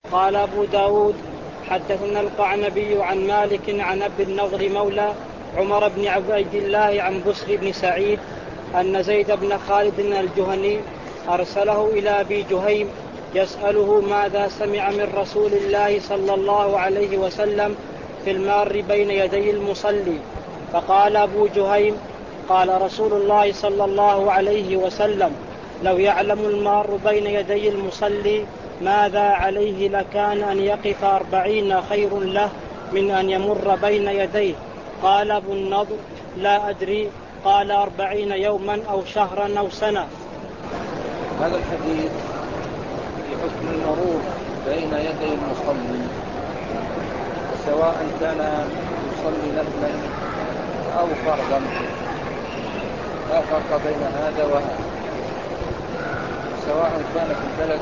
قال أبو داود حدثنا القعنبي عن مالك عن أبي النضر مولى عمر بن عبيد الله عن بسر بن سعيد أن زيد بن خالد الجهني أرسله إلى أبي جهيم يسأله ماذا سمع من رسول الله صلى الله عليه وسلم في المار بين يدي المصلي. فقال أبو جهيم قال رسول الله صلى الله عليه وسلم لو يعلم المار بين يدي المصلي ماذا عليه لكان أن يقف 40 خير له من أن يمر بين يديه. قال أبو النضر لا أدري. قال 40 يوما أو شهرا أو سنة. هذا الحديث في حكم المرور بين يدي المصلي سواء كان يصلي نفلا أو فرضا، لا فرق بين هذا وهذا، سواء كان في البلد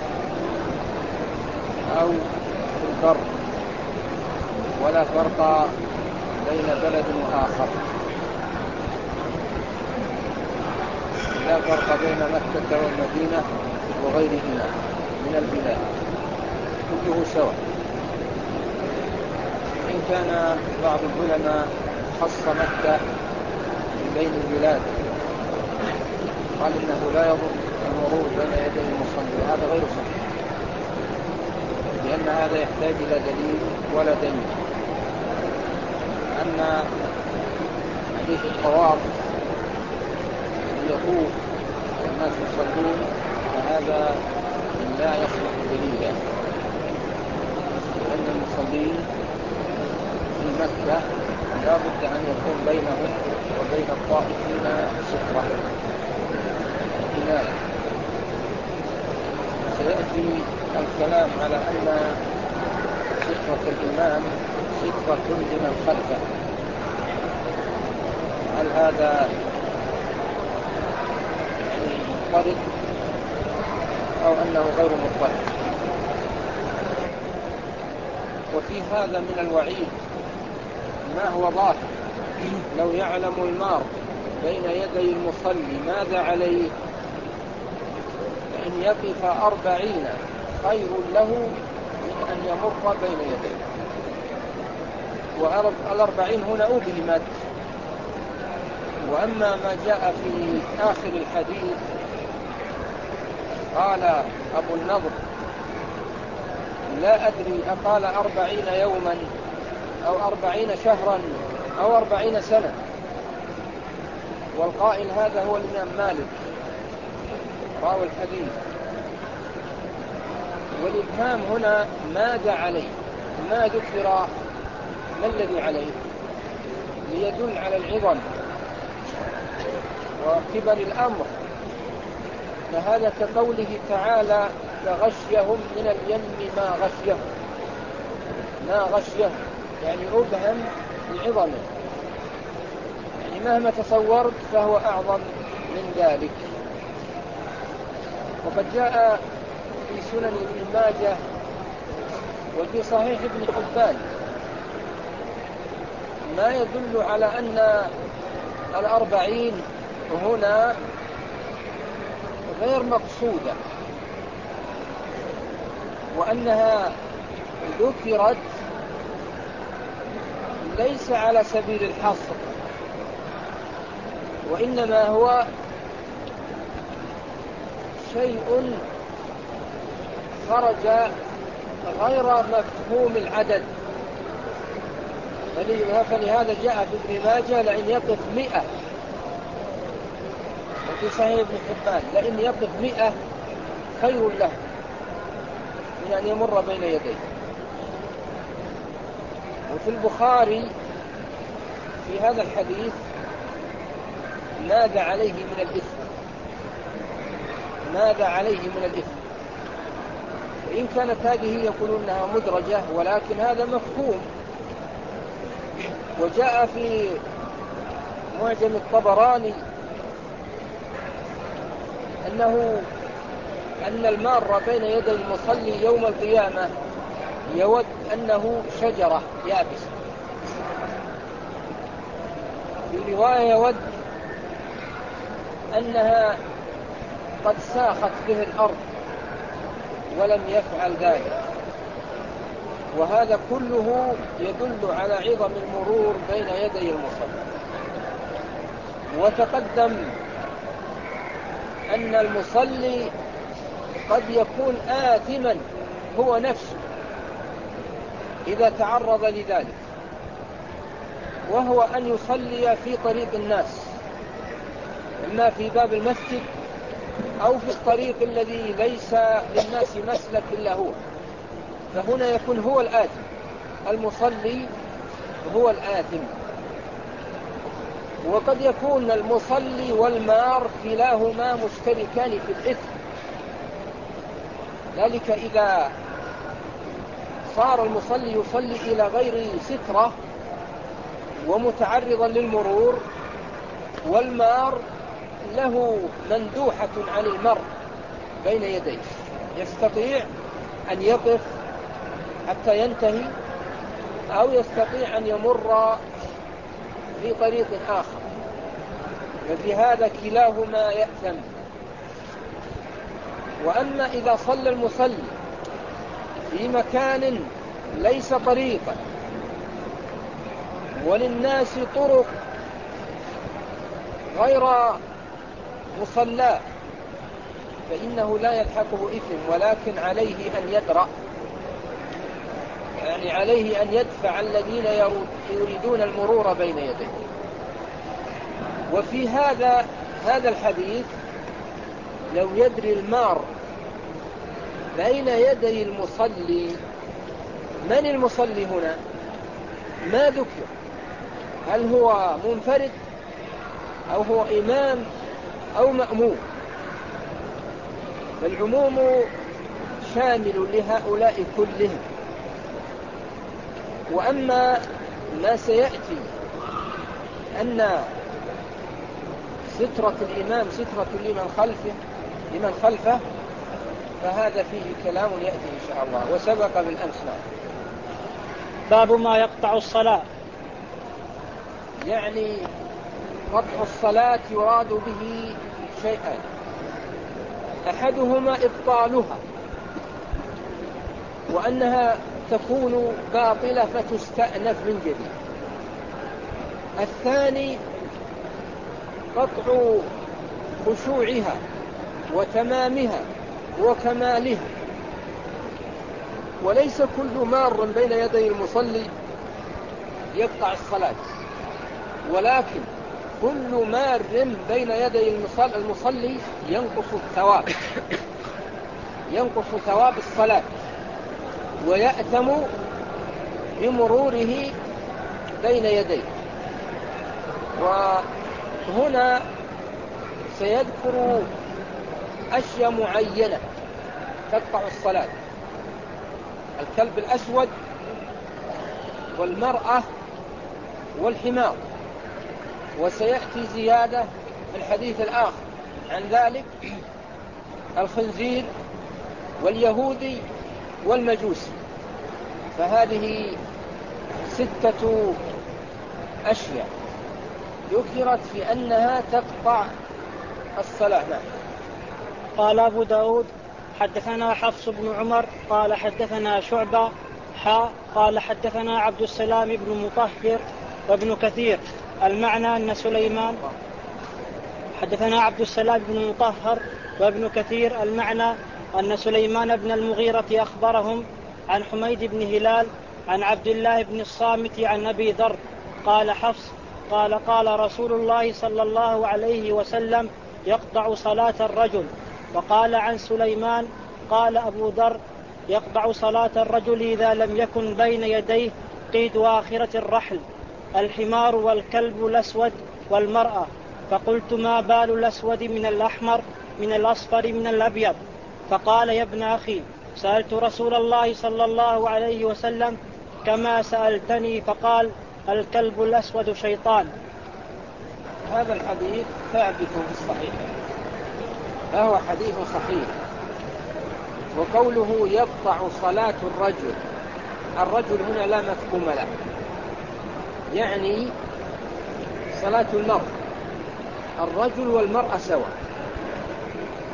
أو في البر، ولا فرق بين بلد وآخر، لا فرق بين مكة والمدينة وغيرهما من البلاد، كله سواء. إن كان بعض العلماء خص مكة من بين البلاد، قال إنه لا يضر المرور بين يدي المصلي، وهذا غير صحيح، لأن هذا يحتاج إلى دليل ولا دليل. أما حديث الطواف يطوف والناس يصلون فهذا لا يصلح دليلا، لأن المصلين في مكة لا بد أن يكون بينهم وبين الطائفين سترة حماية. سيأتي الكلام على أن سترة الإمام سترة لمن خلفه، هل هذا مضطرد أو أنه غير مضطرد؟ وفي هذا من الوعيد ما هو ظاهر. لو يعلم المار بين يدي المصلي ماذا عليه، فإن يقف 40 خير له من أن يمر بين يديه. وال40 هنا أبهمت. وأما ما جاء في آخر الحديث قال أبو النضر لا أدري أقال 40 يوما أو 40 شهرا أو 40 سنة، والقائل هذا هو الإمام مالك راوي الحديث. والإبهام هنا ماذا عليه، ما ذكر ما الذي عليه، ليدل على العظم وكبر الأمر. فهذا كقوله تعالى فغشيهم من اليم ما غشيهم، ما غشيهم يعني أبهم بعظمه، يعني مهما تصورت فهو أعظم من ذلك. وقد جاء في سنن ابن ماجه وفي صحيح ابن حبان ما يدل على أن 40 هنا غير مقصودة، وأنها ذكرت ليس على سبيل الحصر، وإنما هو شيء خرج غير مفهوم العدد. فلهذا جاء في ابن ماجه لأن يقف 100، وفي صحيح ابن حبان لأن يقف 100 خير له من أن يمر بين يديه. وفي البخاري في هذا الحديث ماذا عليه من الإثم، ماذا عليه من الإثم. وإن كانت هذه يقولون أنها مدرجة، ولكن هذا مفهوم. وجاء في معجم الطبراني أن المار بين يدي المصلي يوم القيامة يود أنه شجرة يابسة، في رواية يود أنها قد ساخت به الأرض ولم يفعل ذلك. وهذا كله يدل على عظم المرور بين يدي المصلي. وتقدم أن المصلي قد يكون آثما هو نفسه إذا تعرض لذلك، وهو أن يصلي في طريق الناس، إما في باب المسجد أو في الطريق الذي ليس للناس مسلك إلا هو، فهنا يكون هو الآثم، المصلي هو الآثم. وقد يكون المصلي والمار كلاهما مشتركان في الإثم، ذلك إذا صار المصلي يصلي إلى غير سترة ومتعرضا للمرور، والمار له مندوحة عن المر بين يديه، يستطيع أن يقف حتى ينتهي أو يستطيع أن يمر في طريق آخر، ففي هذا كلاهما يأثم. وأما إذا صلى المصلي في مكان ليس طريقا وللناس طرق غير مصلى فإنه لا يلحقه إثم، ولكن عليه أن يدرأ، يعني عليه أن يدفع الذين يريدون المرور بين يديه. وفي هذا الحديث لو يدري المار بين يدي المصلي من المصلي هنا ما ذكر، هل هو منفرد أو هو إمام أو مأموم، فالعموم شامل لهؤلاء كلهم. وأما ما سيأتي أن سترة الإمام سترة لمن خلفه فهذا فيه كلام يأتي إن شاء الله، وسبق بالأمس. باب ما يقطع الصلاة. يعني قطع الصلاة يراد به شيئان، أحدهما إبطالها وأنها تكون باطلة فتستأنف من جديد، الثاني قطع خشوعها وتمامها وكمالها. وليس كل مار بين يدي المصلي يقطع الصلاة، ولكن كل مار بين يدي المصلي ينقص ثواب الصلاة ويأثم بمروره بين يديه. وهنا سيذكر أشياء معينة تقطع الصلاة: الكلب الأسود والمرأة والحمار، وسيأتي زيادة في الحديث الآخر عن ذلك: الخنزير واليهودي والمجوسي. فهذه 6 أشياء ذكرت في أنها تقطع الصلاة. قال أبو داود: حدثنا حفص بن عمر قال حدثنا شعبة قال حدثنا عبد السلام بن مطهر وابن كثير المعنى أن سليمان حدثنا عبد السلام بن مطهر وابن كثير المعنى أن سليمان بن المغيرة أخبرهم عن حميد بن هلال عن عبد الله بن الصامت عن أبي ذر قال حفص قال رسول الله صلى الله عليه وسلم: يقطع صلاة الرجل. وقال عن سليمان قال أبو ذر: يقطع صلاة الرجل إذا لم يكن بين يديه قيد آخرة الرحل، الحمار والكلب الأسود والمرأة. فقلت: ما بال الأسود من الأحمر من الأصفر من الأبيض؟ فقال: يا ابن أخي، سألت رسول الله صلى الله عليه وسلم كما سألتني، فقال: الكلب الأسود شيطان. هذا الحديث ثابت في الصحيح، فهو حديث صحيح. وقوله يقطع صلاة الرجل هنا لا مفهوم له، يعني صلاة المرء، الرجل والمرأة سواء،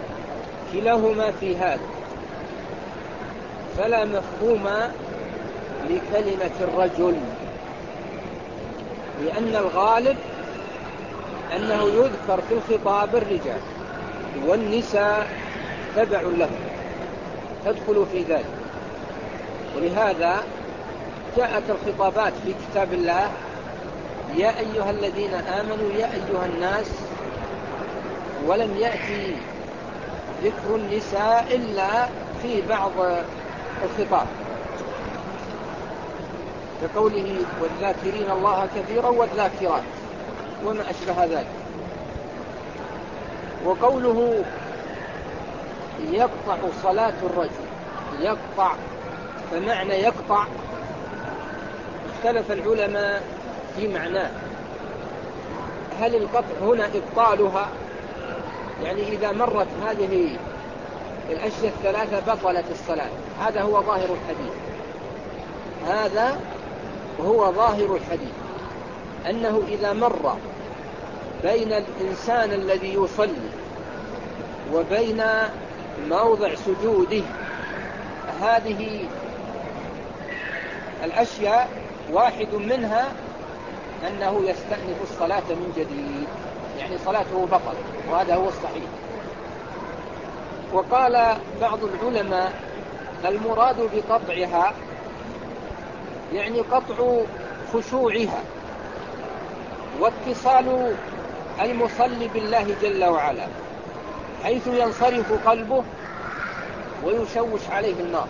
كلاهما في هذا، فلا مفهوم لكلمة الرجل، لأن الغالب أنه يذكر في الخطاب الرجال، والنساء تبع له تدخل في ذلك. ولهذا جاءت الخطابات في كتاب الله: يا أيها الذين آمنوا، يا أيها الناس، ولم يأتي ذكر النساء إلا في بعض الخطاب، كقوله: والذاكرين الله كثيرا والذاكرات، وما أشبه ذلك. وقوله يقطع صلاة الرجل، يقطع، فمعنى يقطع اختلف العلماء في معناه. هل القطع هنا إبطالها، يعني إذا مرت هذه الأشياء الثلاثة بطلت الصلاة؟ هذا هو ظاهر الحديث، هذا هو ظاهر الحديث، أنه إذا مر بين الإنسان الذي يصلي وبين موضع سجوده هذه الأشياء واحد منها أنه يستأنف الصلاة من جديد، يعني صلاته بطل، وهذا هو الصحيح. وقال بعض العلماء المراد بقطعها يعني قطع خشوعها واتصال المصلي بالله جل وعلا، حيث ينصرف قلبه ويشوش عليه النار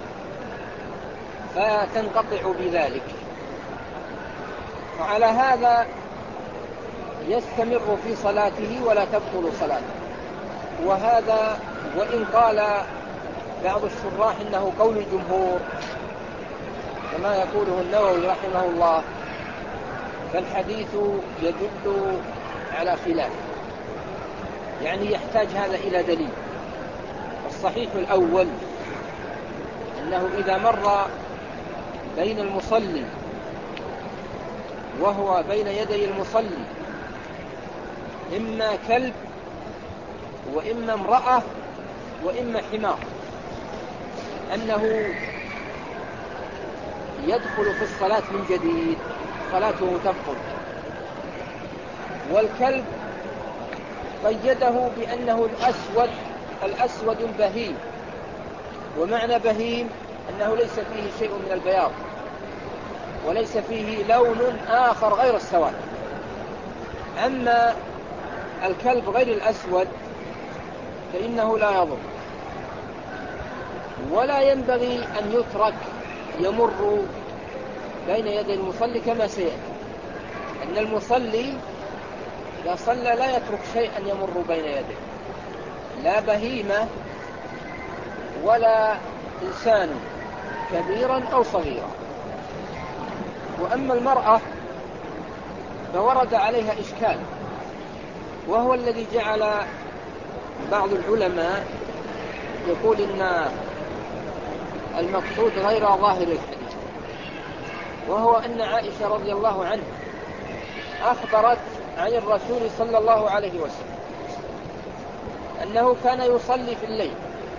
فتنقطع بذلك. فعلى هذا يستمر في صلاته ولا تبطل صلاته. وهذا وإن قال بعض الشراح إنه قول الجمهور كما يقوله النووي رحمه الله، فالحديث يدل على خلاف، يعني يحتاج هذا إلى دليل. الصحيح الأول أنه إذا مر بين المصلي وهو بين يدي المصلي إما كلب وإما امرأة وإما حمار، أنه يدخل في الصلاة من جديد، صلاته تبطل. والكلب قيده بأنه الأسود البهيم، ومعنى بهيم أنه ليس فيه شيء من البياض وليس فيه لون آخر غير السواد. أما الكلب غير الأسود فإنه لا يضر، ولا ينبغي أن يترك يمر بين يدي المصلي كما سيأتي، أن المصلي إذا صلى لا يترك شيئا يمر بين يديه، لا بهيمة ولا إنسان كبيرا أو صغيرا. وأما المرأة فورد عليها إشكال، وهو الذي جعل بعض العلماء يقول إن المقصود غير ظاهر الحديث، وهو أن عائشة رضي الله عنها أخبرت عن الرسول صلى الله عليه وسلم أنه كان يصلي في الليل،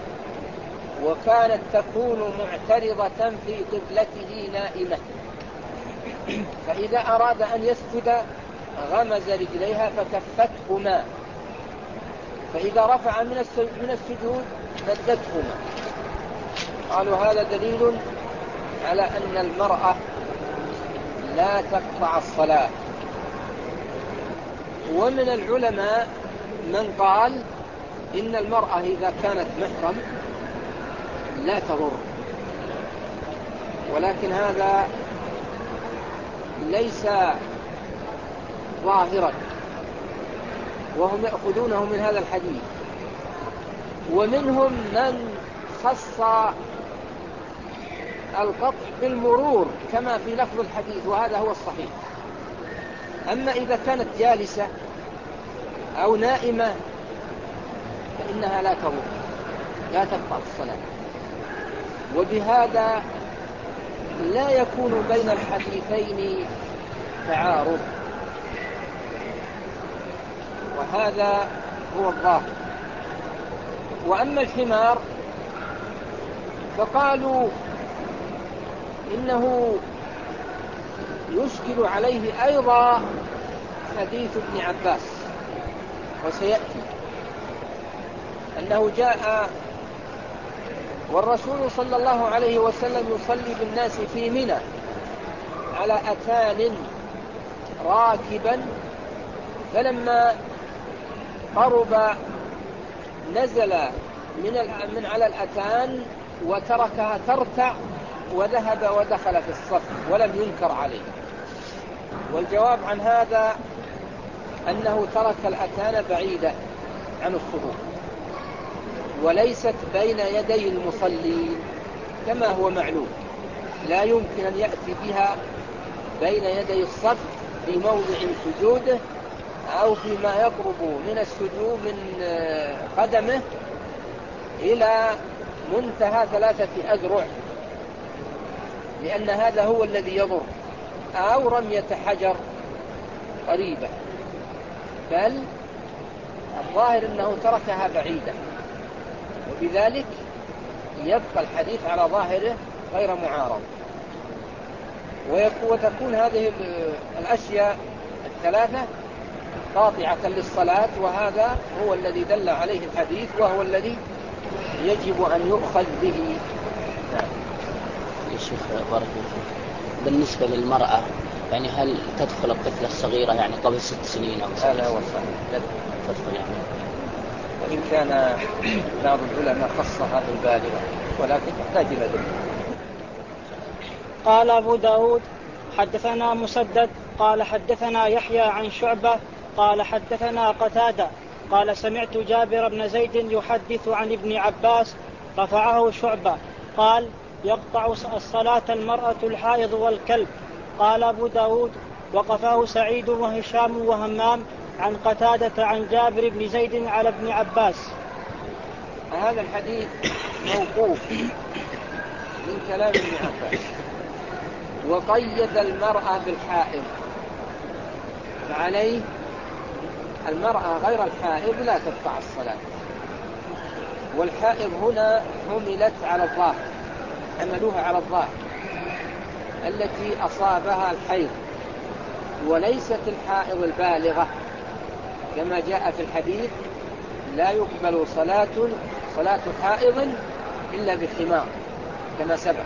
وكانت تكون معترضة في قبلته نائمة، فإذا أراد أن يسجد غمز رجليها فكفتهما، فإذا رفع من السجود مدتهما. قالوا هذا دليل على أن المرأة لا تقطع الصلاة. ومن العلماء من قال إن المرأة إذا كانت محرم لا تضر، ولكن هذا ليس ظاهرا، وهم يأخذونه من هذا الحديث. ومنهم من خص القطع بالمرور كما في لفظ الحديث، وهذا هو الصحيح. أما إذا كانت جالسة أو نائمة فإنها لا تضر، لا تقطع الصلاة. وبهذا لا يكون بين الحديثين تعارض، وهذا هو الظاهر. وأما الحمار فقالوا إنه يشكل عليه أيضا حديث ابن عباس، وسيأتي أنه جاء والرسول صلى الله عليه وسلم يصلي بالناس في منى على أتان راكبا، فلما قرب نزل من على الأتان وتركها ترتع وذهب ودخل في الصف ولم ينكر عليه. والجواب عن هذا أنه ترك الأتان بعيدة عن الصفوف وليست بين يدي المصلين كما هو معلوم، لا يمكن أن يأتي بها بين يدي الصف في موضع سجوده أو فيما يقرب من السجود من قدمه إلى منتهى 3 أذرع، لأن هذا هو الذي يضر، أو رمية حجر قريبة، بل الظاهر أنه تركها بعيدة، وبذلك يبقى الحديث على ظاهره غير معارض. وتكون هذه الأشياء الثلاثة قاطعة للصلاة، وهذا هو الذي دل عليه الحديث وهو الذي يجب أن يؤخذ به. يا شيخ بارك الله فيك، بالنسبة للمرأة يعني هل تدخل الطفلة الصغيرة يعني قبل 6 سنين أو 7 سنين؟ هذا هو الصحيح، تدخل يعني، وإن كان بعض العلماء خصها بالبالغة ولكن تحتاج إلى ذلك. قال أبو داود حدثنا مسدد قال حدثنا يحيى عن شعبة قال حدثنا قتادة قال سمعت جابر بن زيد يحدث عن ابن عباس رفعه شعبة قال يقطع الصلاة المرأة الحائض والكلب. قال أبو داود وقفاه سعيد وهشام وهمام عن قتادة عن جابر بن زيد على ابن عباس. هذا الحديث موقوف من كلام ابن عباس، وقيد المرأة بالحائض، فعليه المرأة غير الحائض لا تقطع الصلاة. والحائض هنا حملت على الظاهر، حملوها على الظاهر التي أصابها الحيض، وليست الحائض البالغة كما جاء في الحديث لا يقبل صلاة حائض إلا بخمار كما سبق.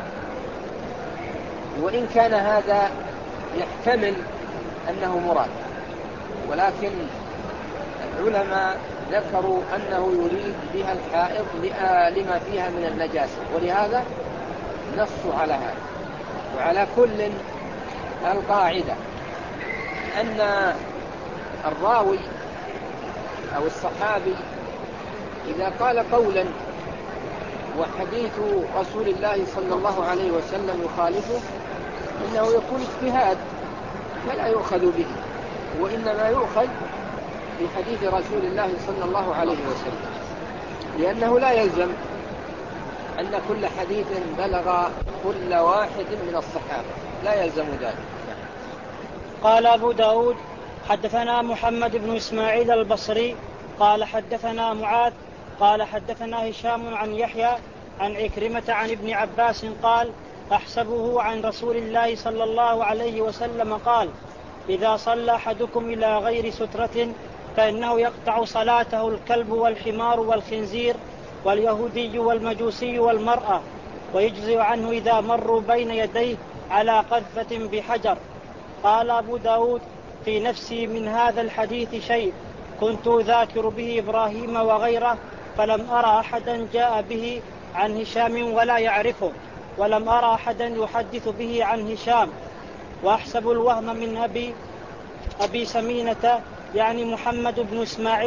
وإن كان هذا يحتمل أنه مراد، ولكن العلماء ذكروا أنه يريد بها الحائض لما فيها من النجاسة، ولهذا نصوا على هذا. وعلى كل القاعدة أن الراوي أو الصحابي إذا قال قولا وحديث رسول الله صلى الله عليه وسلم يخالفه إنه يكون اجتهاد فلا يؤخذ به، وإنما يؤخذ بحديث رسول الله صلى الله عليه وسلم، لأنه لا يلزم أن كل حديث بلغ كل واحد من الصحابة، لا يلزم ذلك. قال أبو داود حدثنا محمد بن إسماعيل البصري قال حدثنا معاذ قال حدثنا هشام عن يحيى عن عكرمة عن ابن عباس قال أحسبه عن رسول الله صلى الله عليه وسلم قال إذا صلى أحدكم إلى غير سترة فإنه يقطع صلاته الكلب والحمار والخنزير واليهودي والمجوسي والمرأة، ويجزئ عنه إذا مروا بين يديه على قذفة بحجر. قال أبو داود في نفسي من هذا الحديث شيء كنت ذاكر به إبراهيم وغيره، فلم أرى أحدا جاء به عن هشام ولا يعرفه، ولم أرى أحدا يحدث به عن هشام، وأحسب الوهم من أبي سمينة يعني محمد بن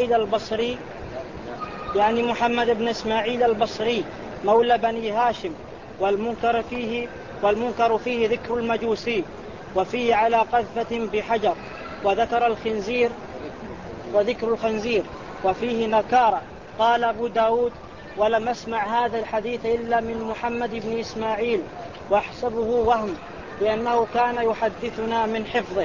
إسماعيل البصري مولى بني هاشم، والمنكر فيه ذكر المجوسي، وفيه على قذفة بحجر، وذكر الخنزير وفيه نكارة. قال أبو داود ولم أسمع هذا الحديث إلا من محمد بن إسماعيل، واحسبه وهم لأنه كان يحدثنا من حفظه.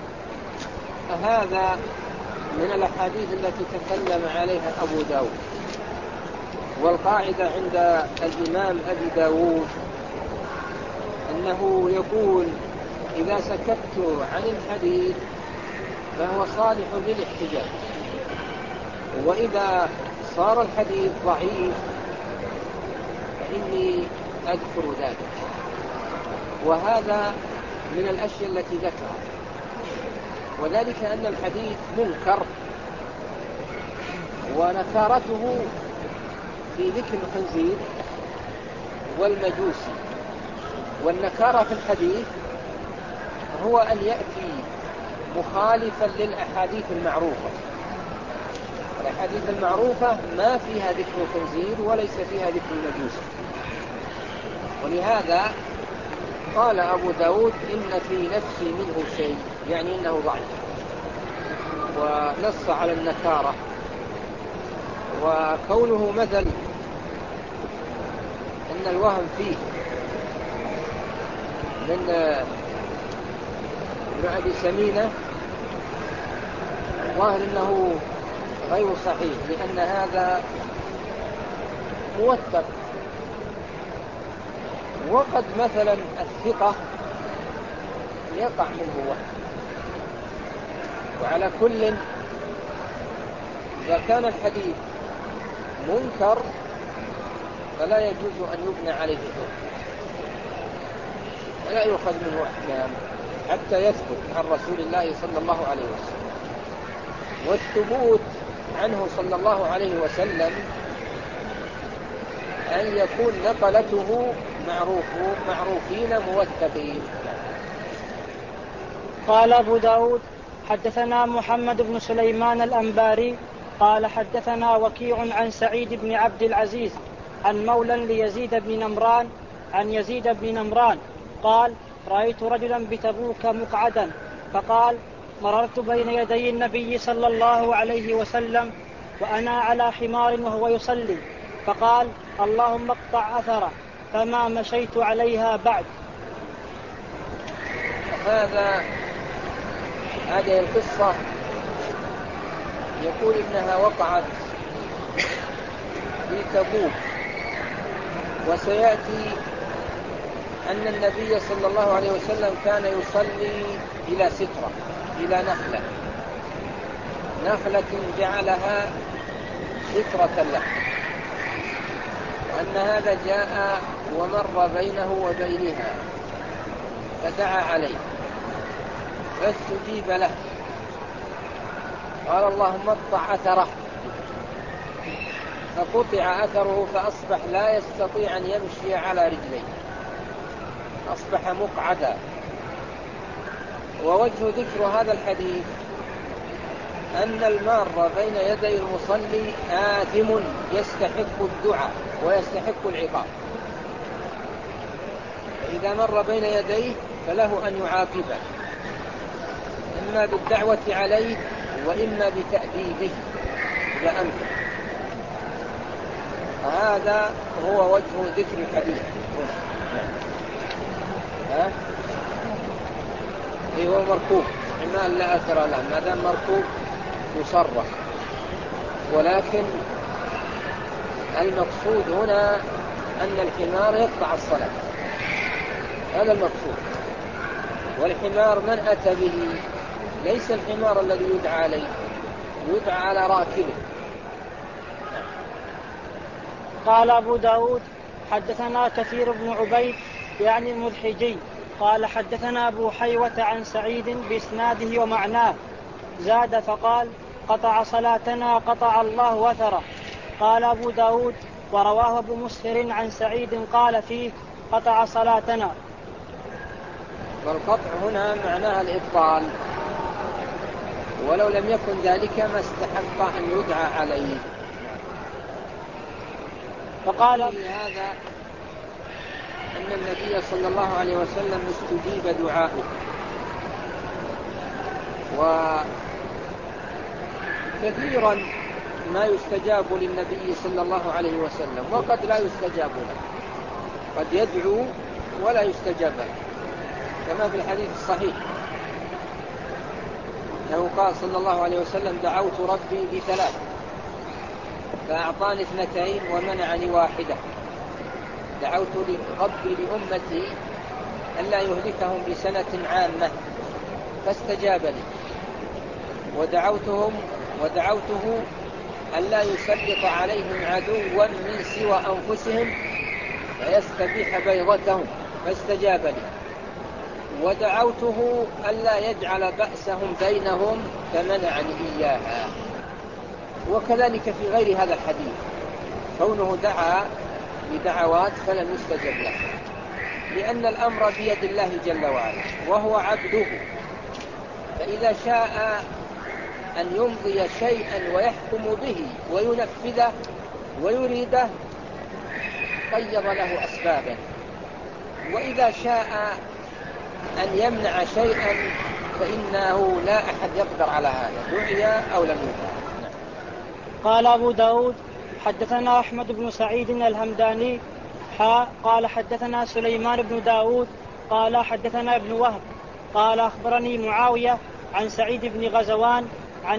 هذا من الأحاديث التي تكلم عليها أبو داود. والقاعدة عند الإمام أبي داود أنه يقول إذا سكت عن الحديث فهو صالح للاحتجاج، وإذا صار الحديث ضعيف فإني أذكر ذلك. وهذا من الأشياء التي ذكرها، وذلك أن الحديث منكر، ونكارته في ذكر الخنزير والمجوسي. والنكارة في الحديث هو أن يأتي مخالفا للأحاديث المعروفة. الأحاديث المعروفة ما فيها ذكر الخنزير وليس فيها ذكر المجوسي، ولهذا قال أبو داود إن في نفسي منه شيء، يعني إنه ضعيف، ونص على النكارة. وكونه مثل أن الوهم فيه من ابن أبي سمينة ظاهر أنه غير صحيح، لأن هذا موثق. وقد مثلا الثقة يقع منه وهم. وعلى كل، إذا كان الحديث منكر فلا يجوز أن يبنى عليه حكم، ولا يؤخذ منه أحكام حتى يثبت عن رسول الله صلى الله عليه وسلم. والثبوت عنه صلى الله عليه وسلم أن يكون نقلته معروفين موثقين. قال أبو داود حدثنا محمد بن سليمان الأنباري قال حدثنا وكيع عن سعيد بن عبد العزيز عن مولى ليزيد بن نمران عن يزيد بن نمران قال رأيت رجلا بتبوك مقعدا، فقال مررت بين يدي النبي صلى الله عليه وسلم وأنا على حمار وهو يصلي، فقال اللهم اقطع أثره، فما مشيت عليها بعد. هذه القصة يقول إنها وقعت في تبوك، وسيأتي أن النبي صلى الله عليه وسلم كان يصلي إلى سترة، إلى نخلة جعلها سترة له، وأن هذا جاء ومر بينه وبينها فدعا عليه فاستجيب له، قال اللهم اقطع أثره، فقطع أثره فأصبح لا يستطيع أن يمشي على رجليه، أصبح مقعدا. ووجه ذكر هذا الحديث أن المار بين يدي المصلي آثم يستحق الدعاء ويستحق العقاب، فإذا مر بين يديه فله أن يعاقبه إما بالدعوة عليه وإما بتأديبه إذا أمكن. هذا هو وجه ذكر الحديث هنا. هو مركوب حمال لا أثر له، ما دام مركوب يصرف، ولكن المقصود هنا أن الحمار يقطع الصلاة، هذا المقصود. والحمار من أتى به ليس الحمار الذي يدعى عليه، يدعى على راكبه. قال أبو داود حدثنا كثير بن عبيد يعني المذحجي قال حدثنا أبو حيوة عن سعيد بإسناده ومعناه، زاد فقال قطع صلاتنا قطع الله وثره. قال أبو داود ورواه أبو مسهر عن سعيد قال فيه قطع صلاتنا. والقطع هنا معناها الإبطال، ولو لم يكن ذلك ما استحق أن يدعى عليه. فقال هذا أن النبي صلى الله عليه وسلم استجيب دعاؤه، وكثيرا ما يستجاب للنبي صلى الله عليه وسلم وقد لا يستجاب له، قد يدعو ولا يستجاب له، كما في الحديث الصحيح أنه قال صلى الله عليه وسلم دعوت ربي ب3 فأعطاني 2 ومنعني 1. دعوت ربي لأمتي ألا يهلكهم بسنة عامة، فاستجاب لي، ودعوته ألا يسلط عليهم عدوا من سوى أنفسهم فيستبيح بيضتهم، فاستجاب لي، ودعوته ألا يجعل بأسهم بينهم فمنعني إياها. وكذلك في غير هذا الحديث كونه دعا بدعوات فلم يستجب له، لأن الأمر بيد الله جل وعلا وهو عبده، فإذا شاء أن يمضي شيئا ويحكم به وينفذه ويريده قيض له أسبابا، وإذا شاء أن يمنع شيئا فإنه لا أحد يقدر على هذا، دعي أو لم يدع. قال أبو داود حدثنا أحمد بن سعيد الهمداني قال حدثنا سليمان بن داود قال حدثنا ابن وهب قال أخبرني معاوية عن سعيد بن غزوان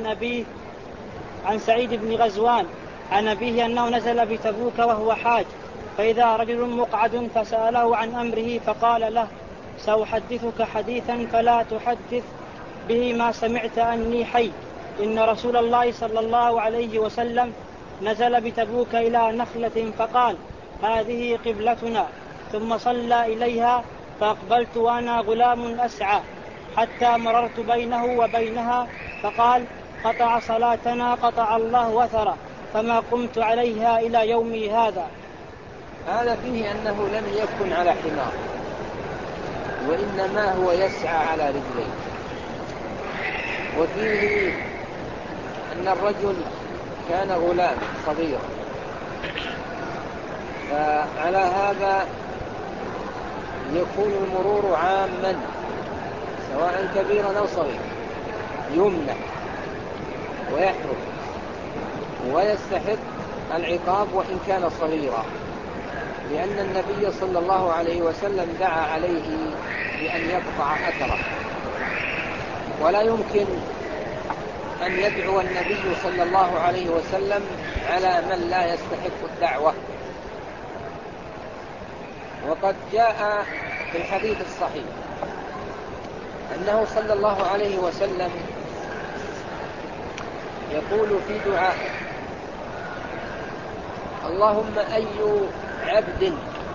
عن أبيه أنه نزل بتبوك وهو حاج، فإذا رجل مقعد فسأله عن أمره فقال له: سأحدثك حديثا فلا تحدث به ما سمعت أني حي. إن رسول الله صلى الله عليه وسلم نزل بتبوك إلى نخلة فقال: هذه قبلتنا، ثم صلى إليها، فأقبلت وأنا غلام أسعى حتى مررت بينه وبينها، فقال: قطع صلاتنا قطع الله وثره، فما قمت عليها إلى يومي هذا. هذا فيه أنه لم يكن على حمار، وإنما هو يسعى على رجليه. وفيه أن الرجل كان غلام صغير، فعلى هذا يكون المرور عاما سواء كبيرا أو صغير، يمنع ويحرم ويستحق العقاب وإن كان صغيرا، لأن النبي صلى الله عليه وسلم دعا عليه بأن يقطع أثره، ولا يمكن أن يدعو النبي صلى الله عليه وسلم على من لا يستحق الدعوة. وقد جاء في الحديث الصحيح أنه صلى الله عليه وسلم يقول في دعائه: اللهم أي عبد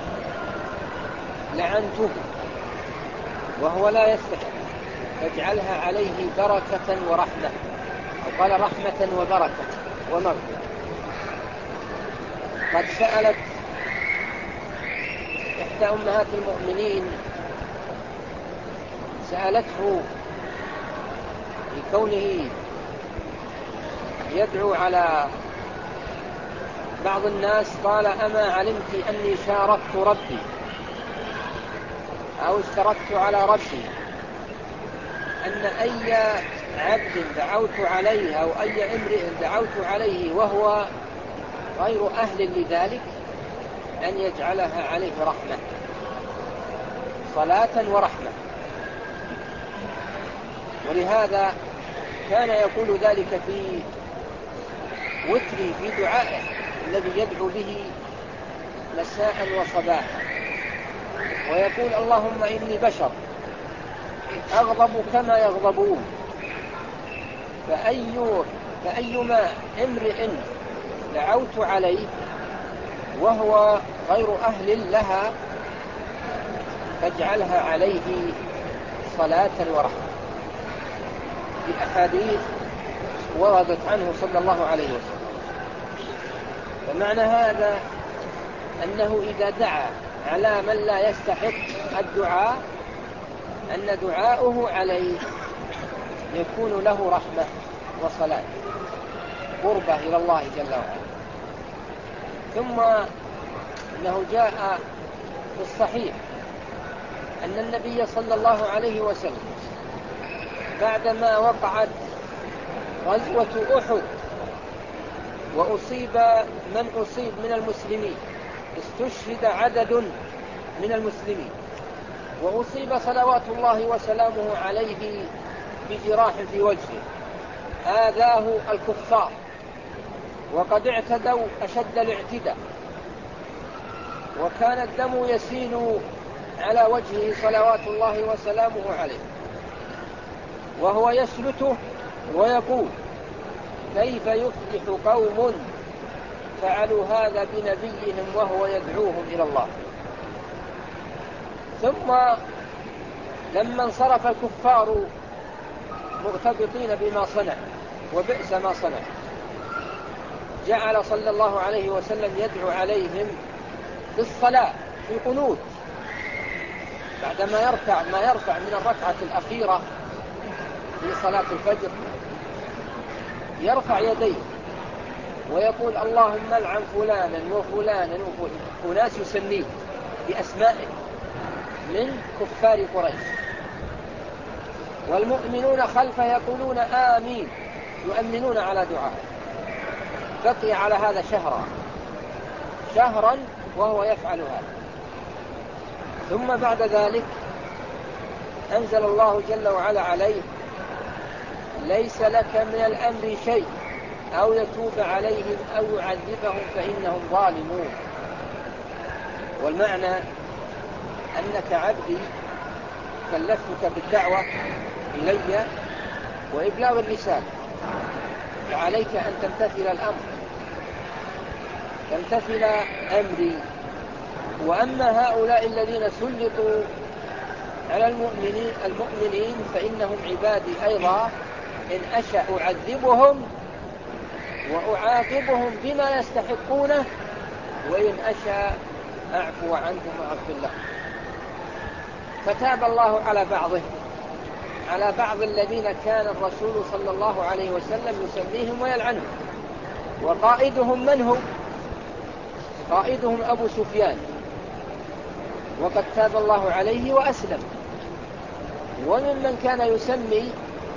لعنته وهو لا يستحق فاجعلها عليه بركة ورحمة، أو قال رحمة وبركة ومغفرة. قد سألت إحدى أمهات المؤمنين، سألته بكونه يدعو على بعض الناس، قال: أما علمت أني شاركت ربي أو اشتركت على ربي أن أي عبد دعوت عليه أو أي امرئ دعوت عليه وهو غير أهل لذلك أن يجعلها عليه رحمة، صلاة ورحمة. ولهذا كان يقول ذلك في وتري في دعائه الذي يدعو به مساء وصباحا، ويقول: اللهم إني بشر أغضب كما يغضبون، فأيما امرئ دعوت عليه وهو غير أهل لها فاجعلها عليه صلاة ورحمة. في أحاديث وردت عنه صلى الله عليه وسلم. فمعنى هذا أنه إذا دعا على من لا يستحق الدعاء أن دعاؤه عليه يكون له رحمة وصلاة، قربة إلى الله جل وعلا. ثم أنه جاء في الصحيح أن النبي صلى الله عليه وسلم بعدما وقعت غزوة أحد وأصيب من أصيب من المسلمين، استشهد عدد من المسلمين، وأصيب صلوات الله وسلامه عليه بجراح في وجهه آذاه الكفار وقد اعتدوا أشد الاعتداء، وكان الدم يسيل على وجهه صلوات الله وسلامه عليه، وهو يسلته ويقول: كيف يفلح قوم فعلوا هذا بنبيهم وهو يدعوهم إلى الله. ثم لما انصرف الكفار مغتبطين بما صنع وبئس ما صنع، جعل صلى الله عليه وسلم يدعو عليهم بالصلاة في قنوت بعدما يرفع من الركعة الأخيرة في صلاة الفجر، يرفع يديه ويقول: اللهم العن فلانا وفلانا وفلانا، وناس يسميه بأسمائه من كفار قريش، والمؤمنون خلفه يقولون آمين، يؤمنون على دعائه. بقي على هذا شهرا وهو يفعل هذا. ثم بعد ذلك أنزل الله جل وعلا عليه: ليس لك من الأمر شيء أو يتوب عليهم أو يعذبهم فإنهم ظالمون. والمعنى أنك عبدي، كلفتك بالدعوة إلي وإبلاغ الرسالة، فعليك أن تمتثل الأمر، تمتثل أمري. وأما هؤلاء الذين سلطوا على المؤمنين فإنهم عبادي أيضا، إن أشأ أعذبهم وأعاقبهم بما يستحقونه، وإن أشأ أعفو عنهم وأغفر لهم. فتاب الله على بعض الذين كان الرسول صلى الله عليه وسلم يسميهم ويلعنهم. وقائدهم من هو؟ قائدهم أبو سفيان، وقد تاب الله عليه وأسلم. وممن كان يسمي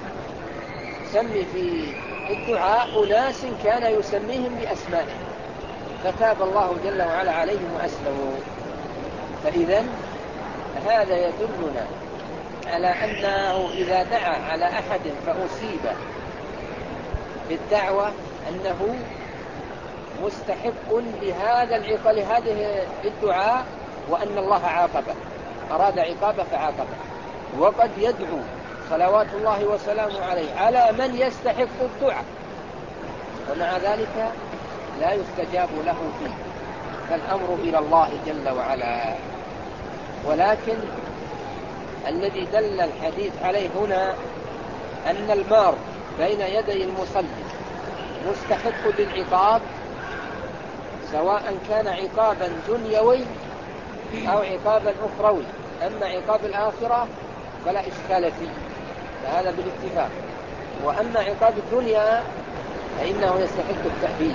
في الدعاء أناس كان يسميهم بأسمائه، فتاب الله جل وعلا عليهم وأسلموا. فإذا هذا يدلنا على أنه إذا دعا على أحد فأصيب بالدعوة أنه مستحق لهذه الدعاء، وأن الله عاقبه، أراد عقابه فعاقبه. وقد يدعو صلوات الله وسلامه عليه على من يستحق الدعاء، ومع ذلك لا يستجاب له فيه، فالأمر إلى الله جل وعلا. ولكن الذي دل الحديث عليه هنا أن المار بين يدي المصلي مستحق للعقاب، سواء كان عقابا دنيوي أو عقابا أخروي. أما عقاب الآخرة فلا إشكال فيه، فهذا بالاتفاق. وأما عقاب الدنيا فإنه يستحق التأبيد.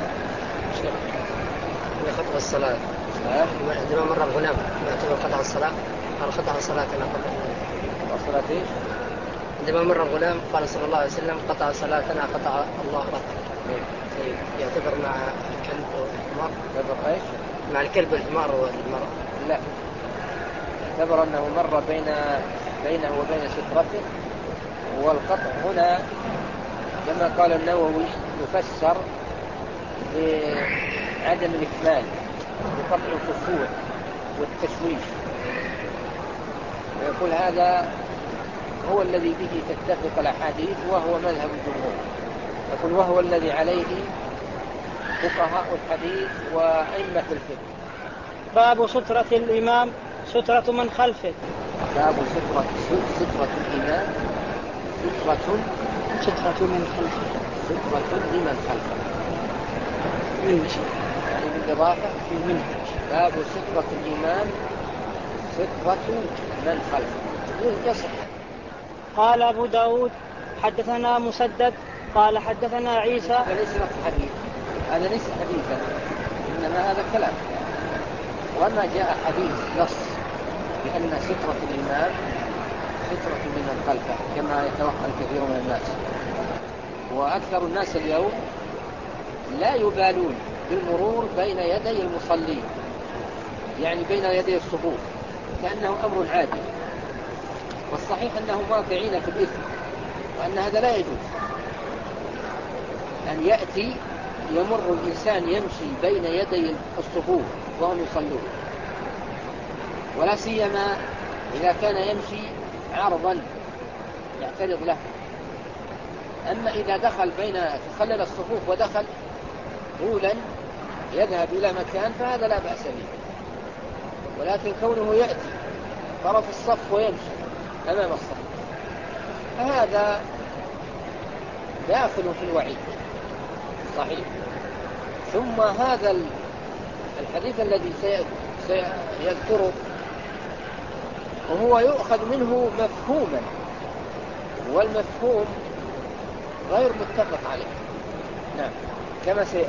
خطأ الصلاة عندما مر الغلام يعتبر قطع الصلاة، قال قطع الصلاة أنا الصلاة إيش؟ عندما مر الغلام قال صلى الله عليه وسلم: قطع صلاتنا قطع الله ركعة. يعتبر مع الكلب والحمار؟ يعتبر إيش؟ مع الكلب والحمار والمرأة؟ لا، يعتبر أنه مر بينه وبين سترته. والقطع هنا كما قال النووي يفسر بعدم الإكمال، بقطع الخشوع والتشويش، ويقول هذا هو الذي به تتفق الأحاديث وهو مذهب الجمهور. يقول وهو الذي عليه فقهاء الحديث وأئمة الفقه. باب سترة الإمام سترة من خلفه. باب سترة الإمام سترة من خلفه، سترة لمن خلفه، يعني من إضافة منه. باب سترة الإمام سترة من خلفه يصح. قال أبو داود: حدثنا مسدد قال حدثنا عيسى. هذا ليس حديث، هذا ليس حديثا، إنما هذا كلام. وما جاء حديث نص بأن سترة الإمام سترة من خلفه كما يتوهم الكثير من الناس. وأكثر الناس اليوم لا يبالون بالمرور بين يدي المصلين، يعني بين يدي الصفوف، كأنه أمر عادي. والصحيح أنهم واقعين في الإثم، وأن هذا لا يجوز أن يأتي يمر الإنسان يمشي بين يدي الصفوف وهم يصلون. ولا سيما إذا كان يمشي عرضا يعترض له. أما إذا دخل تخلل الصفوف ودخل طولا يذهب إلى مكان فهذا لا بأس به، ولكن كونه يأتي طرف الصف ويمشي أمام الصف فهذا داخل في الوعيد صحيح. ثم هذا الحديث الذي سيذكره وهو يؤخذ منه مفهوما، والمفهوم غير متفق عليه. نعم كما سيأتي.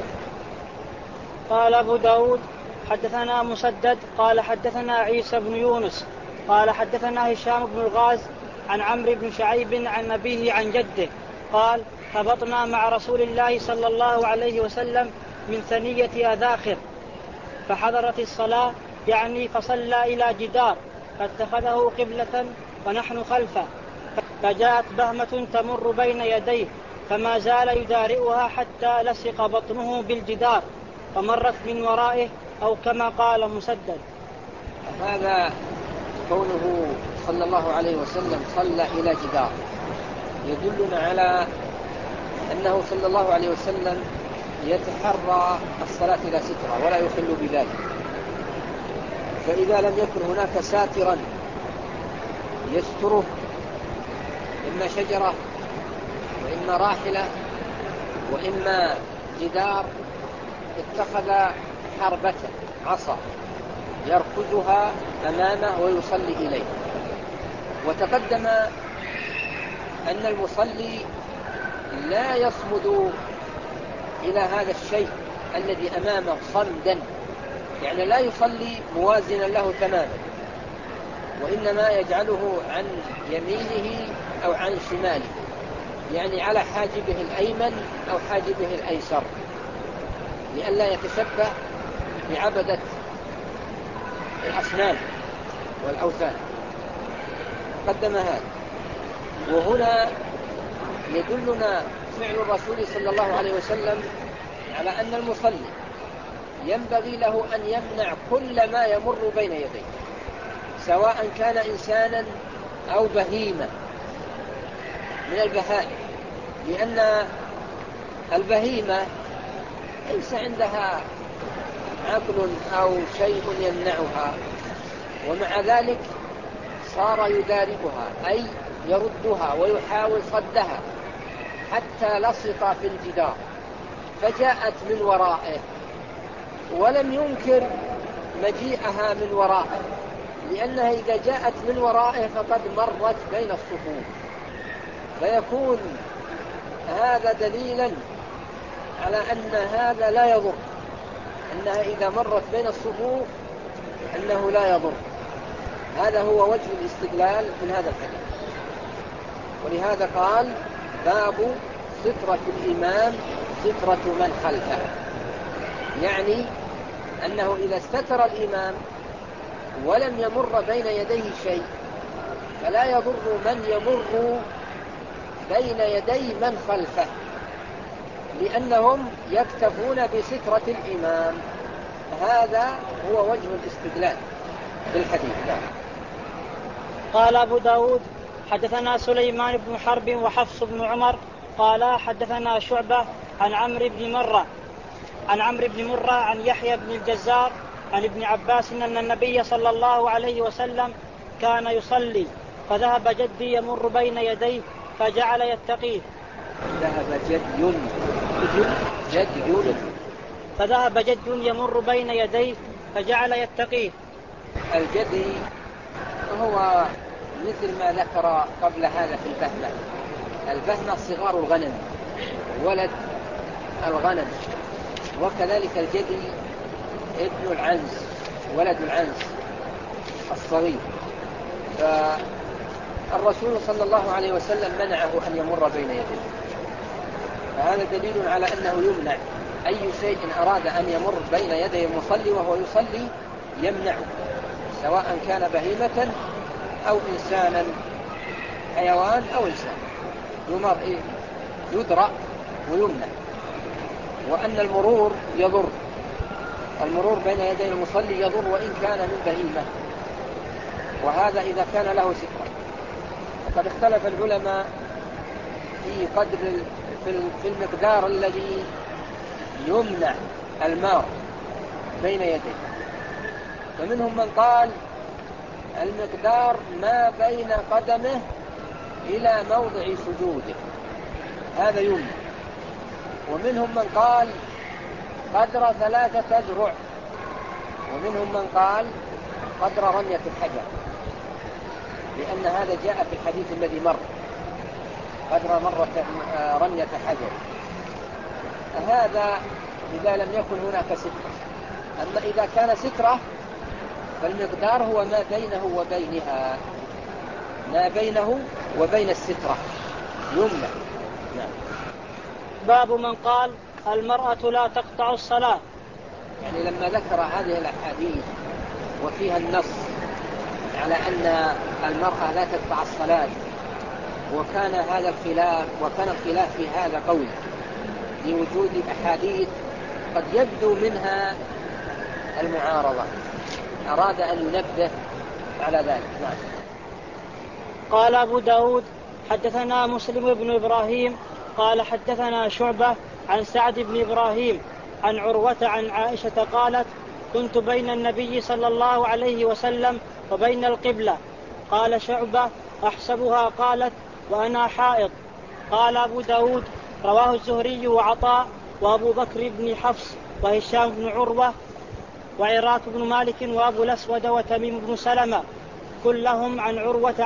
قال أبو داود حدثنا مسدد قال حدثنا عيسى بن يونس قال حدثنا هشام بن الغاز عن عمرو بن شعيب عن أبيه عن جده قال هبطنا مع رسول الله صلى الله عليه وسلم من ثنية أذاخر فحضرت الصلاة، يعني فصلى إلى جدار فاتخذه قبلة ونحن خلفه، فجاءت بهمة تمر بين يديه فما زال يدارئها حتى لصق بطنه بالجدار فمرت من ورائه، أو كما قال مسدد. هذا كونه صلى الله عليه وسلم صلى إلى جدار يدلنا على أنه صلى الله عليه وسلم يتحرى الصلاة إلى سترة ولا يخل بذلك. فإذا لم يكن هناك ساترا يستره إما شجرة وإما راحلة وإما جدار اتخذ حربة عصا يركزها أمامه ويصلي إليه. وتقدم أن المصلي لا يصمد إلى هذا الشيء الذي أمامه صمدا، يعني لا يصلي موازنا له تماما، وإنما يجعله عن يمينه أو عن شماله، يعني على حاجبه الأيمن أو حاجبه الأيسر، لئلا يتشبه بعبدة الأصنام والأوثان. قدم هذا. وهنا يدلنا فعل الرسول صلى الله عليه وسلم على أن المصلي ينبغي له أن يمنع كل ما يمر بين يديه، سواء كان إنسانا أو بهيمة من البهائم، لأن البهيمة ليس عندها عقل أو شيء يمنعها، ومع ذلك صار يدارئها أي يردها ويحاول صدها حتى لصق في الجدار، فجاءت من ورائه ولم ينكر مجيئها من ورائه، لأنها إذا جاءت من ورائه فقد مرت بين الصفوف، فيكون هذا دليلا على أن هذا لا يضر، أنها إذا مرت بين الصفوف أنه لا يضر. هذا هو وجه الاستدلال من هذا الحديث. ولهذا قال باب سترة الإمام سترة من خلفه، يعني أنه إذا استتر الإمام ولم يمر بين يديه شيء فلا يضر من يمر بين يدي من خلفه، لأنهم يكتفون بسترة الإمام. هذا هو وجه الاستدلال بالحديث. قال أبو داود حدثنا سليمان بن حرب وحفص بن عمر قال حدثنا شعبة عن عمرو بن مرة عن يحيى بن الجزار عن ابن عباس أن النبي صلى الله عليه وسلم كان يصلي فذهب جدي يمر بين يديه فجعل يتقيه. فذهب جد يمر بين يديه فجعل يتقيه. الجدي هو مثل ما ذكر قبل هذا في البهمة. البهمة صغار الغنم، ولد الغنم، وكذلك الجدي ابن العنز، ولد العنز الصغير. فالرسول صلى الله عليه وسلم منعه أن يمر بين يديه، فهذا دليل على أنه يمنع أي شيء أراد أن يمر بين يدي المصلي وهو يصلي يمنعه، سواء كان بهيمة أو إنسانا، حيوان أو إنسان، يدرأ ويمنع. وأن المرور يضر، المرور بين يدي المصلي يضر وإن كان من بهيمة، وهذا إذا كان له سترة. وقد اختلف العلماء في قدر في المقدار الذي يمنع المار بين يديه. فمنهم من قال المقدار ما بين قدمه إلى موضع سجوده، هذا يمنع. ومنهم من قال قدر 3 أذرع، ومنهم من قال قدر رمية الحجر، لأن هذا جاء في الحديث الذي مر قدر رمية حجر. هذا إذا لم يكن هناك سترة. أما إذا كان سترة فالمقدار هو ما بينه وبينها، ما بينه وبين السترة يمنع. نعم. باب من قال المرأة لا تقطع الصلاة. يعني لما ذكر هذه الأحاديث وفيها النص على أن المرأة لا تقطع الصلاة، وكان الخلاف في هذا قوي لوجود أحاديث قد يبدو منها المعارضة، أراد أن ينبه على ذلك. نعم. قال أبو داود حدثنا مسلم بن إبراهيم قال حدثنا شعبة عن سعد بن إبراهيم عن عروة عن عائشة قالت كنت بين النبي صلى الله عليه وسلم وبين القبلة. قال شعبة أحسبها قالت وأنا حائض. قال أبو داود رواه الزهري وعطاء وأبو بكر بن حفص وهشام بن عروة وعراك بن مالك وأبو الأسود وتميم بن سلمة كلهم عن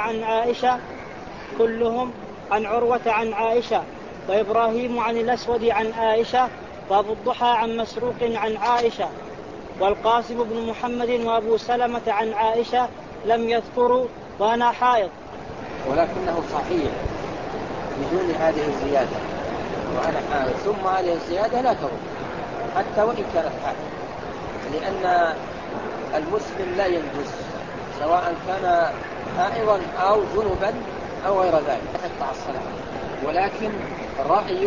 عروة عن عائشة وإبراهيم عن الأسود عن عائشة وأبو الضحى عن مسروق عن عائشة والقاسم بن محمد وأبو سلمة عن عائشة لم يذكروا وأنا حائض. ولكنه صحيح بدون هذه الزيادة وأنا حائض، ثم هذه الزيادة لا تضر حتى وإن كانت حائض، لأن المسلم لا ينجس سواء كان حائضا أو جنبا أو غير ذلك تقطع الصلاة. ولكن رأي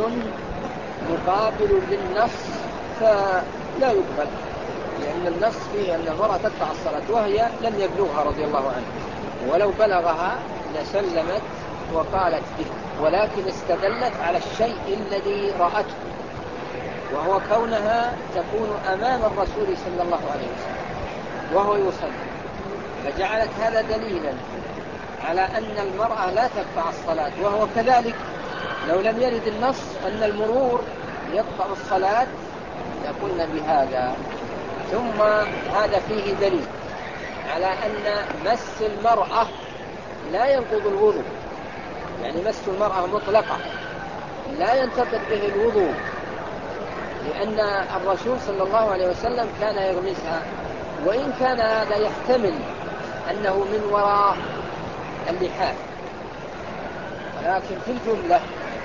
مقابل للنص فلا يقبل، لأن النص فيه أن المرأة تقطع الصلاة وهي لم يبلغها رضي الله عنها، ولو بلغها لسلمت وقالت به، ولكن استدلت على الشيء الذي رأته، وهو كونها تكون أمام الرسول صلى الله عليه وسلم وهو يصلي، فجعلت هذا دليلا على أن المرأة لا تقطع الصلاة. وهو كذلك لو لم يرد النص أن المرور يقطع الصلاة لقلنا بهذا. ثم هذا فيه دليل على أن مس المرأة لا ينقض الوضوء، يعني مس المرأة مطلقة لا ينتقض به الوضوء، لأن الرسول صلى الله عليه وسلم كان يغمسها، وإن كان هذا يحتمل أنه من وراء اللحاف، ولكن في الجملة.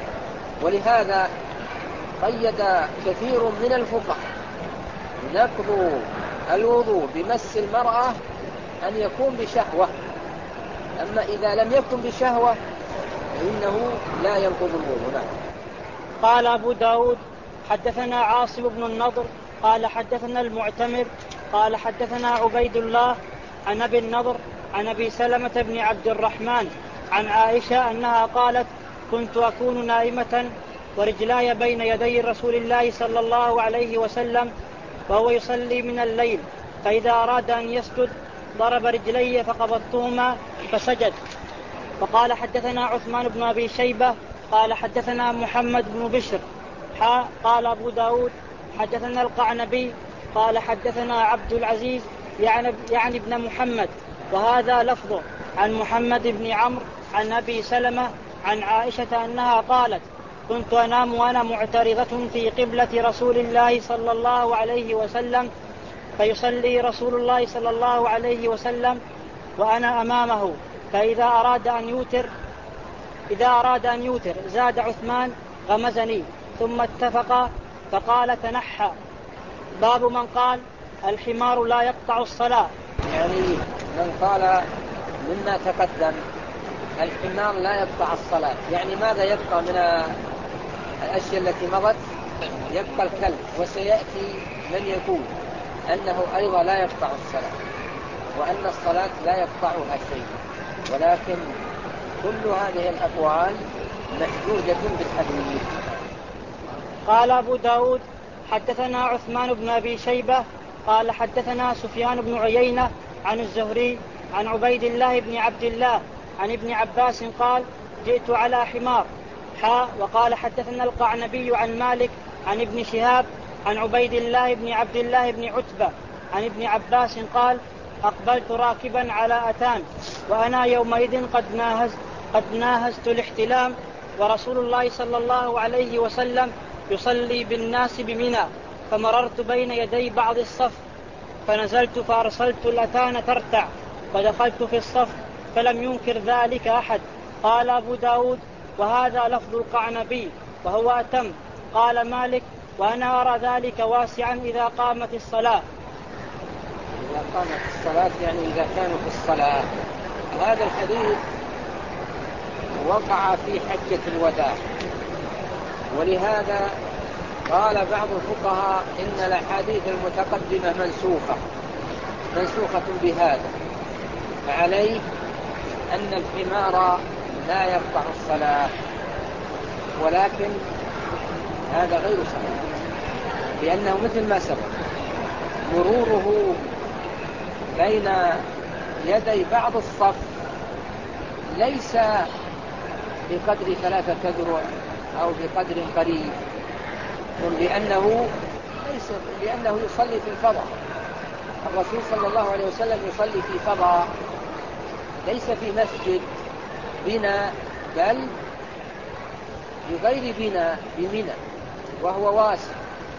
ولهذا قيد كثير من الفقهاء نقض الوضوء بمس المرأة أن يكون بشهوة، أما إذا لم يكن بشهوة فإنه لا ينقض الوضوء. قال أبو داود حدثنا عاصم بن النضر قال حدثنا المعتمر قال حدثنا عبيد الله عن أبي النضر عن أبي سلمة بن عبد الرحمن عن عائشة أنها قالت كنت أكون نائمة ورجلاي بين يدي رسول الله صلى الله عليه وسلم وهو يصلي من الليل، فإذا أراد أن يسجد ضرب رجلي فقبضتهما فسجد. وقال حدثنا عثمان بن أبي شيبة قال حدثنا محمد بن بشر قال أبو داود حدثنا القعنبي قال حدثنا عبد العزيز يعني ابن محمد، وهذا لفظه عن محمد بن عمرو عن أبي سلمة عن عائشة أنها قالت كنت أنام وأنا معترضة في قبلة رسول الله صلى الله عليه وسلم، فيصلي رسول الله صلى الله عليه وسلم وأنا أمامه، فإذا أراد أن يوتر زاد عثمان غمزني ثم اتفقا فقال تنحى. باب من قال الحمار لا يقطع الصلاة. يعني من قال مما تقدم الحمار لا يقطع الصلاة، يعني ماذا يبقى من الأشياء التي مضت؟ يبقى الكلب، وسيأتي من يقول أنه أيضا لا يقطع الصلاة. وأن الصلاة لا يقطعها شيء، ولكن كل هذه الأقوال محجوجة بالحديث. قال أبو داود حدثنا عثمان بن أبي شيبة قال حدثنا سفيان بن عيينة عن الزهري عن عبيد الله بن عبد الله عن ابن عباس قال جئت على حمار. وقال حدثنا القعنبي عن مالك عن ابن شهاب عن عبيد الله بن عبد الله بن عتبة عن ابن عباس قال أقبلت راكبا على أتان وأنا يومئذ قد ناهزت الاحتلام، ورسول الله صلى الله عليه وسلم يصلي بالناس بمنى، فمررت بين يدي بعض الصف فنزلت فأرسلت الأتان ترتع فدخلت في الصف فلم ينكر ذلك أحد. قال أبو داود وهذا لفظ القعنبي وهو أتم. قال مالك وأنا أرى ذلك واسعا إذا قامت الصلاة. إذا قامت الصلاة يعني إذا كانوا في الصلاة. وهذا الحديث وقع في حجة الوداع، ولهذا قال بعض الفقهاء إن الأحاديث المتقدمة منسوخة بهذا، فعليه أن الحمار لا يقطع الصلاة، ولكن هذا غير صحيح، لأنه مثل ما سبق مروره بين يدي بعض الصف ليس بقدر 3 أذرع أو بقدر قريب، لأنه يصلي في الفضاء. الرسول صلى الله عليه وسلم يصلي في فضاء ليس في مسجد بنا، بل بغير بنا بمنى وهو واسع.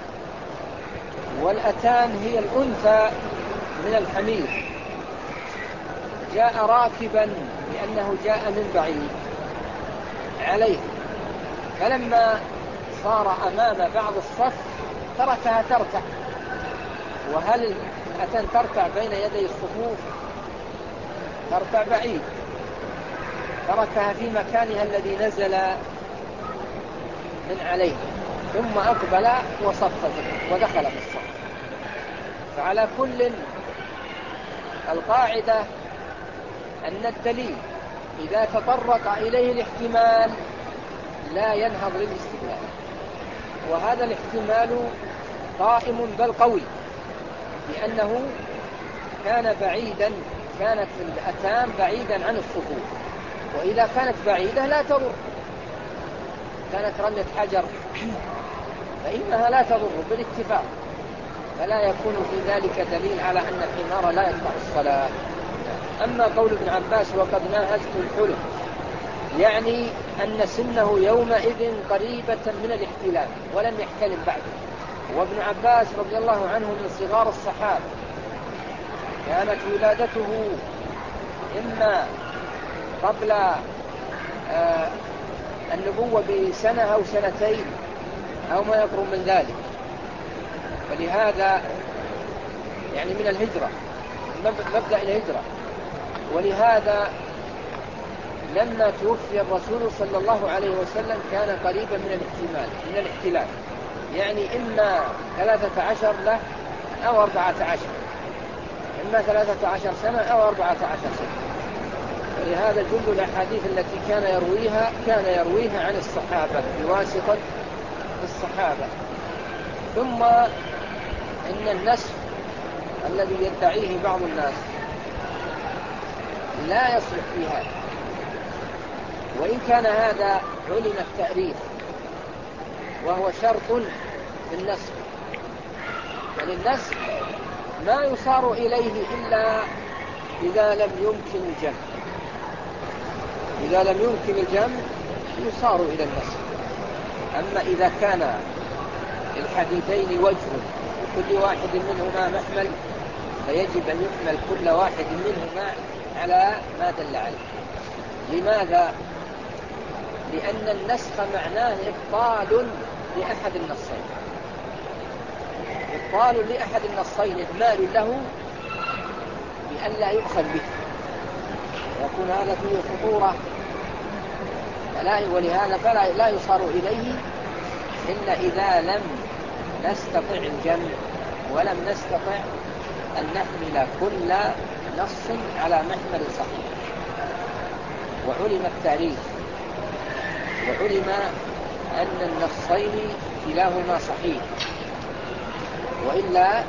والأتان هي الأنثى من الحمير، جاء راكبا لأنه جاء من بعيد عليه، فلما صار أمام بعض الصف تركها ترتع. وهل الأتان ترتع بين يدي الصفوف؟ ترتع بعيد، تركها في مكانها الذي نزل من عليه، ثم أقبل وصف ودخل في الصف. فعلى كل القاعدة أن الدليل إذا تطرق إليه الاحتمال لا ينهض للاستدلال، وهذا الاحتمال قائم بل قوي، لأنه كان بعيدا، كانت الأتان بعيدا عن الصفوف، وإذا كانت بعيدة لا تضر، كانت رمية حجر فإنها لا تضر بالاتفاق، فلا يكون في ذلك دليل على أن الحمار لا يقطع الصلاة. أما قول ابن عباس وقد ناهزت الحلم، يعني أن سنه يومئذ قريبة من الاحتلام ولم يحتلم بعد. وابن عباس رضي الله عنه من صغار الصحابة، كانت ولادته إما قبل النبوة بسنة أو سنتين أو ما يقرب من ذلك، ولهذا يعني من الهجرة، مبدأ الهجرة. ولهذا لما توفي الرسول صلى الله عليه وسلم كان قريبا من الاحتلال، يعني إما 13 له أو 14، إما 13 سنة أو 14 سنة. ولهذا جل الأحاديث التي كان يرويها عن الصحابة بواسطة الصحابة. ثم إن النسخ الذي يدعيه بعض الناس لا يصلح في هذا، وإن كان هذا علم التأريخ وهو شرط في النسخ، وللنسخ ما يصار إليه إلا إذا لم يمكن الجمع. إذا لم يمكن الجمع يصار إلى النسخ. أما إذا كان الحديثين وجه وكل واحد منهما محمل فيجب أن يحمل كل واحد منهما على ما دل عليه. لماذا؟ لأن النسخ معناه إبطال لأحد النصين، إبطال لأحد النصين إهمال له بأن لا يؤخذ به، ويكون هذا فيه خطورة. ولهذا فلا يصار إليه إلا إذا لم نستطع الجمع ولم نستطع أن نحمل كل نص على محمل صحيح، وعلم التعريف، وعلم أن النصين كلاهما صحيح، وإلا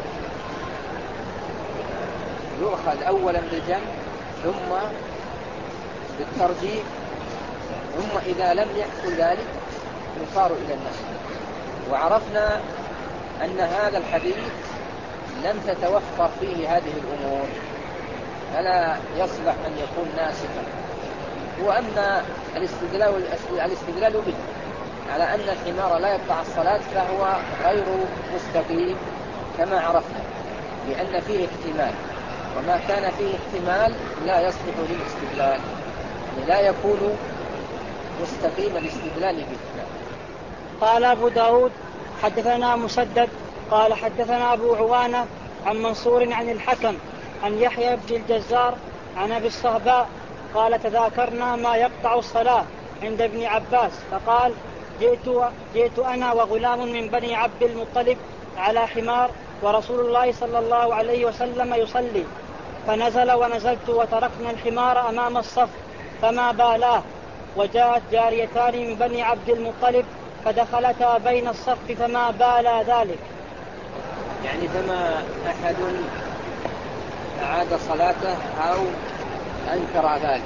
يؤخذ أولا بالجمع ثم بالترجيح، ثم إذا لم يحصل ذلك يصار إلى النسخ. وعرفنا أن هذا الحديث لم تتوفر فيه هذه الأمور، فلا يصلح أن يكون ناسخا. وأما الاستدلال به على أن الحمار لا يقطع الصلاة فهو غير مستقيم كما عرفنا، لأن فيه احتمال، وما كان فيه احتمال لا يصلح للاستدلال، يعني لا يكون مستقيم الاستدلال به. قال أبو داود حدثنا مسدد قال حدثنا أبو عوانة عن منصور عن الحكم عن يحيى بن الجزار عن أبي الصهباء قال تذاكرنا ما يقطع الصلاة عند ابن عباس فقال جئت أنا وغلام من بني عبد المطلب على حمار ورسول الله صلى الله عليه وسلم يصلي، فنزل ونزلت وتركنا الحمار أمام الصف فما بالاه، وجاءت جاريتان من بني عبد المطلب فدخلتا بين الصف فما بالا ذلك. يعني فما أحد أعاد صلاته أو أنكر ذلك.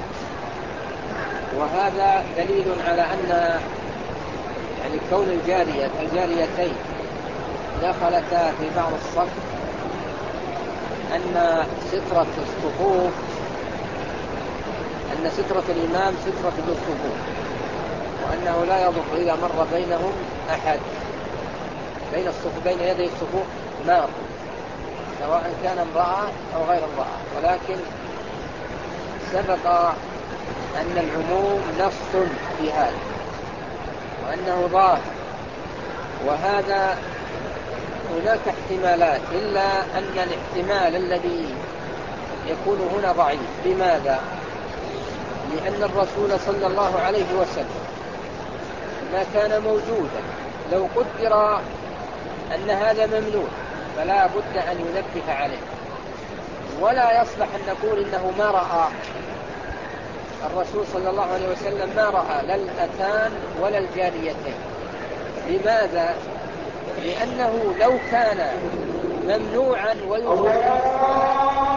وهذا دليل على أن يعني كون الجاريتين دخلتا في بعض الصف أن سترة الإمام سترة للصفوف، وأنه لا يضر إذا مر بينهم أحد بين يدي الصفوف مار، سواء كان امرأة أو غير امرأة. ولكن سبق أن العموم نص في هذا وأنه ظاهر، وهذا هناك احتمالات، إلا أن الاحتمال الذي يكون هنا ضعيف. لماذا؟ لأن الرسول صلى الله عليه وسلم ما كان موجودا. لو قدر أن هذا ممنوع فلا بد أن ينبه عليه، ولا يصلح أن نقول إنه ما رأى. الرسول صلى الله عليه وسلم ما رأى لا الأتان ولا الجاريتين. لماذا؟ لأنه لو كان ممنوعا ويجوز